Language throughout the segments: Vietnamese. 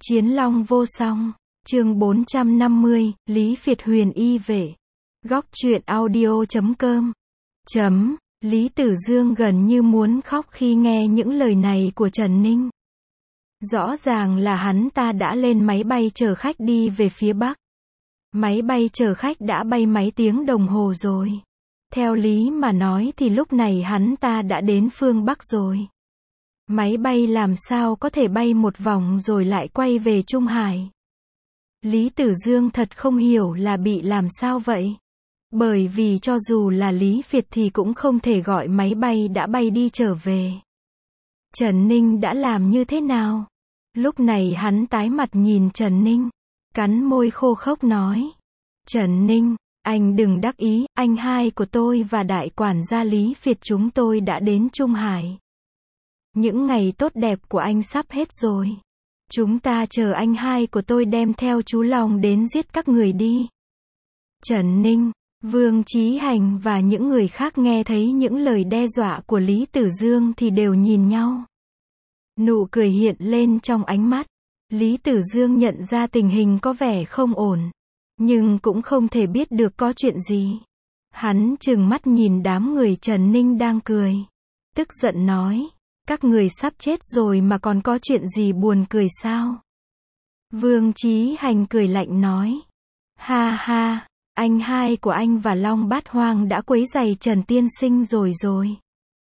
Chiến long vô song. Chương 450, Lý Việt huyền y vệ. Góc truyện audio.com. Lý Tử Dương gần như muốn khóc khi nghe những lời này của Trần Ninh. Rõ ràng là hắn ta đã lên máy bay chở khách đi về phía Bắc. Máy bay chở khách đã bay mấy tiếng đồng hồ rồi. Theo lý mà nói thì lúc này hắn ta đã đến phương Bắc rồi. Máy bay làm sao có thể bay một vòng rồi lại quay về Trung Hải. Lý Tử Dương thật không hiểu là bị làm sao vậy. Bởi vì cho dù là Lý Việt thì cũng không thể gọi máy bay đã bay đi trở về. Trần Ninh đã làm như thế nào? Lúc này hắn tái mặt nhìn Trần Ninh, cắn môi khô khốc nói. Trần Ninh, anh đừng đắc ý, anh hai của tôi và đại quản gia Lý Việt chúng tôi đã đến Trung Hải. Những ngày tốt đẹp của anh sắp hết rồi. Chúng ta chờ anh hai của tôi đem theo chú Long đến giết các người đi. Trần Ninh, Vương Chí Hành và những người khác nghe thấy những lời đe dọa của Lý Tử Dương thì đều nhìn nhau. Nụ cười hiện lên trong ánh mắt. Lý Tử Dương nhận ra tình hình có vẻ không ổn, nhưng cũng không thể biết được có chuyện gì. Hắn trừng mắt nhìn đám người Trần Ninh đang cười. Tức giận nói, các người sắp chết rồi mà còn có chuyện gì buồn cười sao? Vương Chí Hành cười lạnh nói, ha ha, anh hai của anh và Long Bát Hoang đã quấy rầy Trần Tiên Sinh rồi.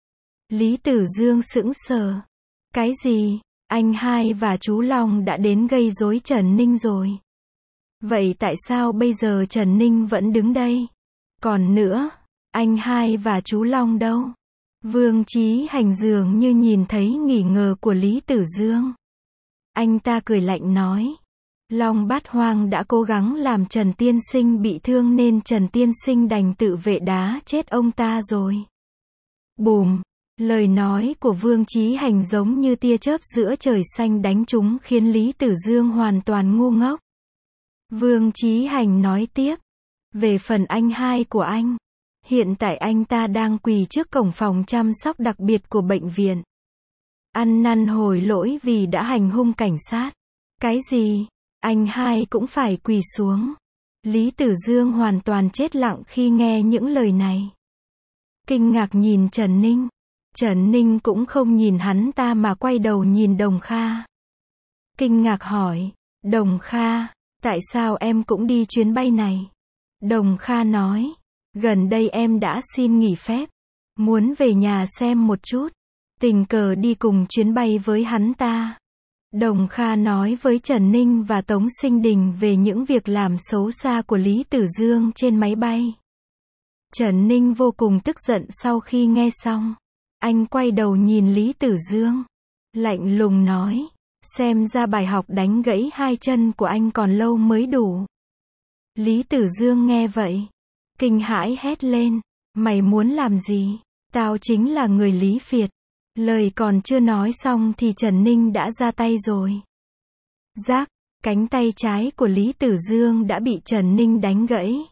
Lý Tử Dương sững sờ. Cái gì? Anh hai và chú Long đã đến gây rối Trần Ninh rồi. Vậy tại sao bây giờ Trần Ninh vẫn đứng đây? Còn nữa, anh hai và chú Long đâu? Vương Chí Hành dường như nhìn thấy nghi ngờ của Lý Tử Dương. Anh ta cười lạnh nói, Long Bát Hoang đã cố gắng làm Trần Tiên Sinh bị thương nên Trần Tiên Sinh đành tự vệ đá chết ông ta rồi. Bùm! Lời nói của Vương Chí Hành giống như tia chớp giữa trời xanh đánh trúng khiến Lý Tử Dương hoàn toàn ngu ngốc. Vương Chí Hành nói tiếp, về phần anh hai của anh, hiện tại anh ta đang quỳ trước cổng phòng chăm sóc đặc biệt của bệnh viện. Ăn năn hối lỗi vì đã hành hung cảnh sát. Cái gì? Anh hai cũng phải quỳ xuống. Lý Tử Dương hoàn toàn chết lặng khi nghe những lời này. Kinh ngạc nhìn Trần Ninh. Trần Ninh cũng không nhìn hắn ta mà quay đầu nhìn Đồng Kha. Kinh ngạc hỏi, Đồng Kha, tại sao em cũng đi chuyến bay này? Đồng Kha nói, gần đây em đã xin nghỉ phép, muốn về nhà xem một chút, tình cờ đi cùng chuyến bay với hắn ta. Đồng Kha nói với Trần Ninh và Tống Sinh Đình về những việc làm xấu xa của Lý Tử Dương trên máy bay. Trần Ninh vô cùng tức giận sau khi nghe xong. Anh quay đầu nhìn Lý Tử Dương, lạnh lùng nói, xem ra bài học đánh gãy hai chân của anh còn lâu mới đủ. Lý Tử Dương nghe vậy, kinh hãi hét lên, mày muốn làm gì? Tao chính là người Lý Việt. Lời còn chưa nói xong thì Trần Ninh đã ra tay rồi. Rắc, cánh tay trái của Lý Tử Dương đã bị Trần Ninh đánh gãy.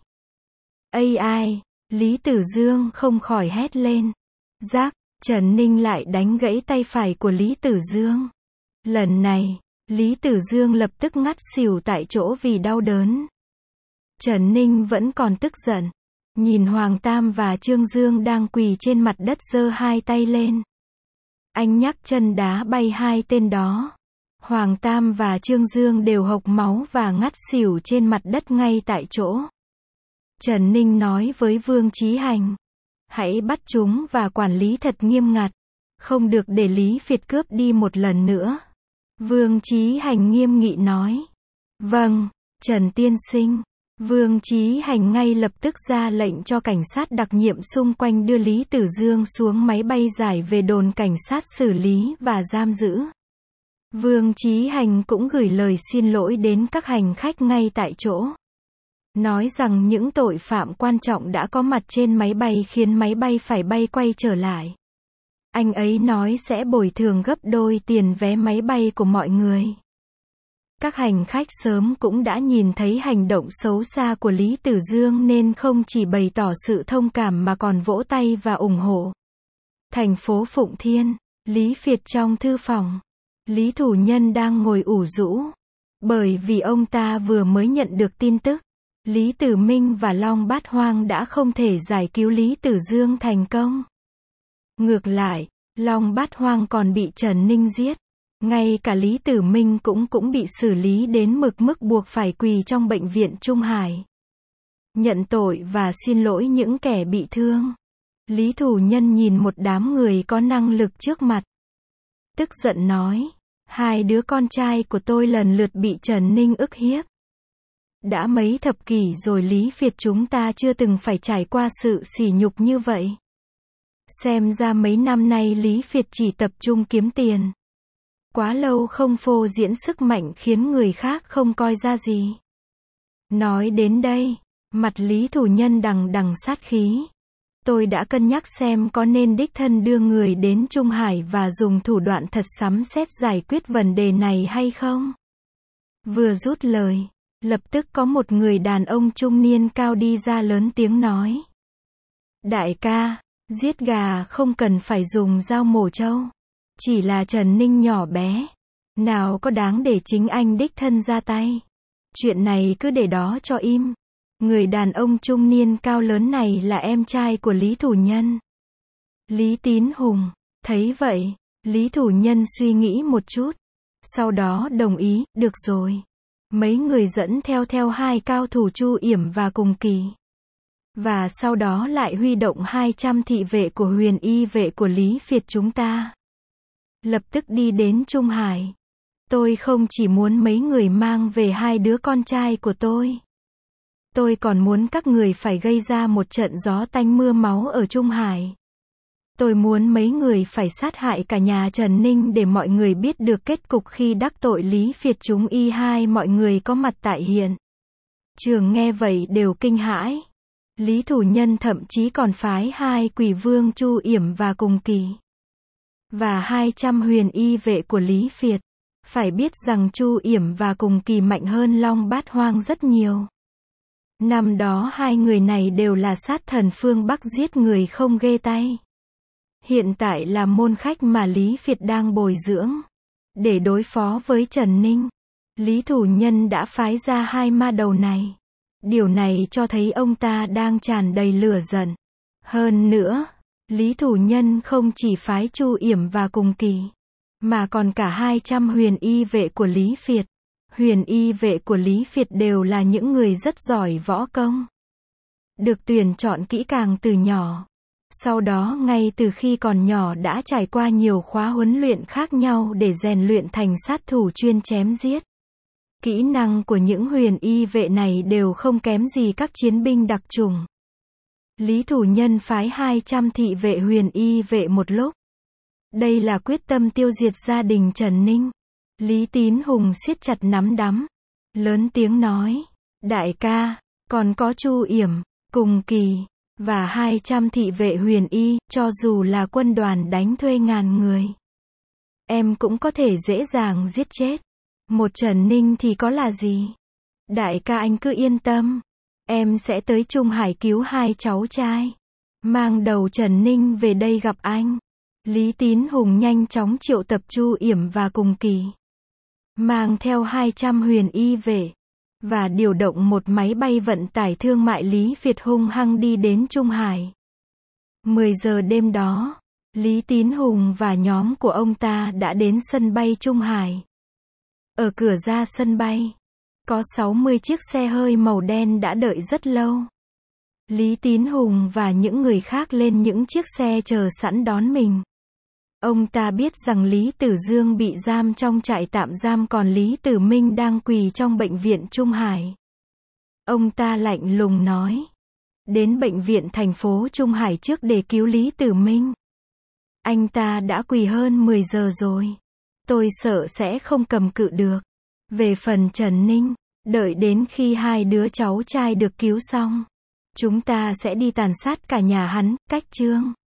Ai? Lý Tử Dương không khỏi hét lên. Rắc, Trần Ninh lại đánh gãy tay phải của Lý Tử Dương. Lần này, Lý Tử Dương lập tức ngất xỉu tại chỗ vì đau đớn. Trần Ninh vẫn còn tức giận, nhìn Hoàng Tam và Trương Dương đang quỳ trên mặt đất giơ hai tay lên. Anh nhấc chân đá bay hai tên đó. Hoàng Tam và Trương Dương đều hộc máu và ngất xỉu trên mặt đất ngay tại chỗ. Trần Ninh nói với Vương Chí Hành, hãy bắt chúng và quản lý thật nghiêm ngặt, không được để Lý Việt cướp đi một lần nữa. Vương Chí Hành nghiêm nghị nói, vâng, Trần Tiên Sinh. Vương Chí Hành ngay lập tức ra lệnh cho cảnh sát đặc nhiệm xung quanh đưa Lý Tử Dương xuống máy bay giải về đồn cảnh sát xử lý và giam giữ. Vương Chí Hành cũng gửi lời xin lỗi đến các hành khách ngay tại chỗ, nói rằng những tội phạm quan trọng đã có mặt trên máy bay khiến máy bay phải bay quay trở lại. Anh ấy nói sẽ bồi thường gấp đôi tiền vé máy bay của mọi người. Các hành khách sớm cũng đã nhìn thấy hành động xấu xa của Lý Tử Dương nên không chỉ bày tỏ sự thông cảm mà còn vỗ tay và ủng hộ. Thành phố Phụng Thiên, Lý Việt trong thư phòng. Lý Thủ Nhân đang ngồi ủ rũ. Bởi vì ông ta vừa mới nhận được tin tức, Lý Tử Minh và Long Bát Hoang đã không thể giải cứu Lý Tử Dương thành công. Ngược lại, Long Bát Hoang còn bị Trần Ninh giết. Ngay cả Lý Tử Minh cũng bị xử lý đến mức buộc phải quỳ trong bệnh viện Trung Hải. Nhận tội và xin lỗi những kẻ bị thương. Lý Thủ Nhân nhìn một đám người có năng lực trước mặt. Tức giận nói, hai đứa con trai của tôi lần lượt bị Trần Ninh ức hiếp. Đã mấy thập kỷ rồi Lý Việt chúng ta chưa từng phải trải qua sự sỉ nhục như vậy. Xem ra mấy năm nay Lý Việt chỉ tập trung kiếm tiền. Quá lâu không phô diễn sức mạnh khiến người khác không coi ra gì. Nói đến đây, mặt Lý Thủ Nhân đằng đằng sát khí. Tôi đã cân nhắc xem có nên đích thân đưa người đến Trung Hải và dùng thủ đoạn thật sấm sét giải quyết vấn đề này hay không? Vừa rút lời, lập tức có một người đàn ông trung niên cao đi ra lớn tiếng nói. Đại ca, giết gà không cần phải dùng dao mổ trâu. Chỉ là Trần Ninh nhỏ bé. Nào có đáng để chính anh đích thân ra tay. Chuyện này cứ để đó cho im. Người đàn ông trung niên cao lớn này là em trai của Lý Thủ Nhân. Lý Tín Hùng. Thấy vậy, Lý Thủ Nhân suy nghĩ một chút. Sau đó đồng ý, được rồi. Mấy người dẫn theo hai cao thủ Chu Yểm và Cùng Kỳ. Và sau đó lại huy động 200 thị vệ của Huyền Y vệ của Lý Việt chúng ta. Lập tức đi đến Trung Hải. Tôi không chỉ muốn mấy người mang về hai đứa con trai của tôi. Tôi còn muốn các người phải gây ra một trận gió tanh mưa máu ở Trung Hải. Tôi muốn mấy người phải sát hại cả nhà Trần Ninh để mọi người biết được kết cục khi đắc tội Lý Việt chúng y hai mọi người có mặt tại hiện trường nghe vậy đều kinh hãi. Lý Thủ Nhân thậm chí còn phái hai quỷ vương Chu Yểm và Cùng Kỳ. Và 200 huyền y vệ của Lý Việt. Phải biết rằng Chu Yểm và Cùng Kỳ mạnh hơn Long Bát Hoang rất nhiều. Năm đó hai người này đều là sát thần phương Bắc giết người không ghê tay. Hiện tại là môn khách mà Lý Việt đang bồi dưỡng. Để đối phó với Trần Ninh, Lý Thủ Nhân đã phái ra hai ma đầu này. Điều này cho thấy ông ta đang tràn đầy lửa giận. Hơn nữa, Lý Thủ Nhân không chỉ phái Chu Yểm và Cùng Kỳ, mà còn cả 200 huyền y vệ của Lý Việt. Huyền y vệ của Lý Việt đều là những người rất giỏi võ công. Được tuyển chọn kỹ càng từ nhỏ. Sau đó ngay từ khi còn nhỏ đã trải qua nhiều khóa huấn luyện khác nhau để rèn luyện thành sát thủ chuyên chém giết. Kỹ năng của những huyền y vệ này đều không kém gì các chiến binh đặc chủng. Lý Thủ Nhân phái 200 thị vệ huyền y vệ một lúc. Đây là quyết tâm tiêu diệt gia đình Trần Ninh. Lý Tín Hùng siết chặt nắm đấm. Lớn tiếng nói. Đại ca, còn có Chu Yểm, Cùng Kỳ, và 200 thị vệ huyền y, cho dù là quân đoàn đánh thuê ngàn người. Em cũng có thể dễ dàng giết chết. Một Trần Ninh thì có là gì? Đại ca anh cứ yên tâm. Em sẽ tới Trung Hải cứu hai cháu trai. Mang đầu Trần Ninh về đây gặp anh. Lý Tín Hùng nhanh chóng triệu tập Chu Yểm và Cùng Kỳ. Mang theo 200 huyền y vệ. Và điều động một máy bay vận tải thương mại Lý Việt hung hăng đi đến Trung Hải. 10 giờ đêm đó, Lý Tín Hùng và nhóm của ông ta đã đến sân bay Trung Hải. Ở cửa ra sân bay, có 60 chiếc xe hơi màu đen đã đợi rất lâu. Lý Tín Hùng và những người khác lên những chiếc xe chờ sẵn đón mình. Ông ta biết rằng Lý Tử Dương bị giam trong trại tạm giam còn Lý Tử Minh đang quỳ trong bệnh viện Trung Hải. Ông ta lạnh lùng nói. Đến bệnh viện thành phố Trung Hải trước để cứu Lý Tử Minh. Anh ta đã quỳ hơn 10 giờ rồi. Tôi sợ sẽ không cầm cự được. Về phần Trần Ninh, đợi đến khi hai đứa cháu trai được cứu xong, chúng ta sẽ đi tàn sát cả nhà hắn, cách chương.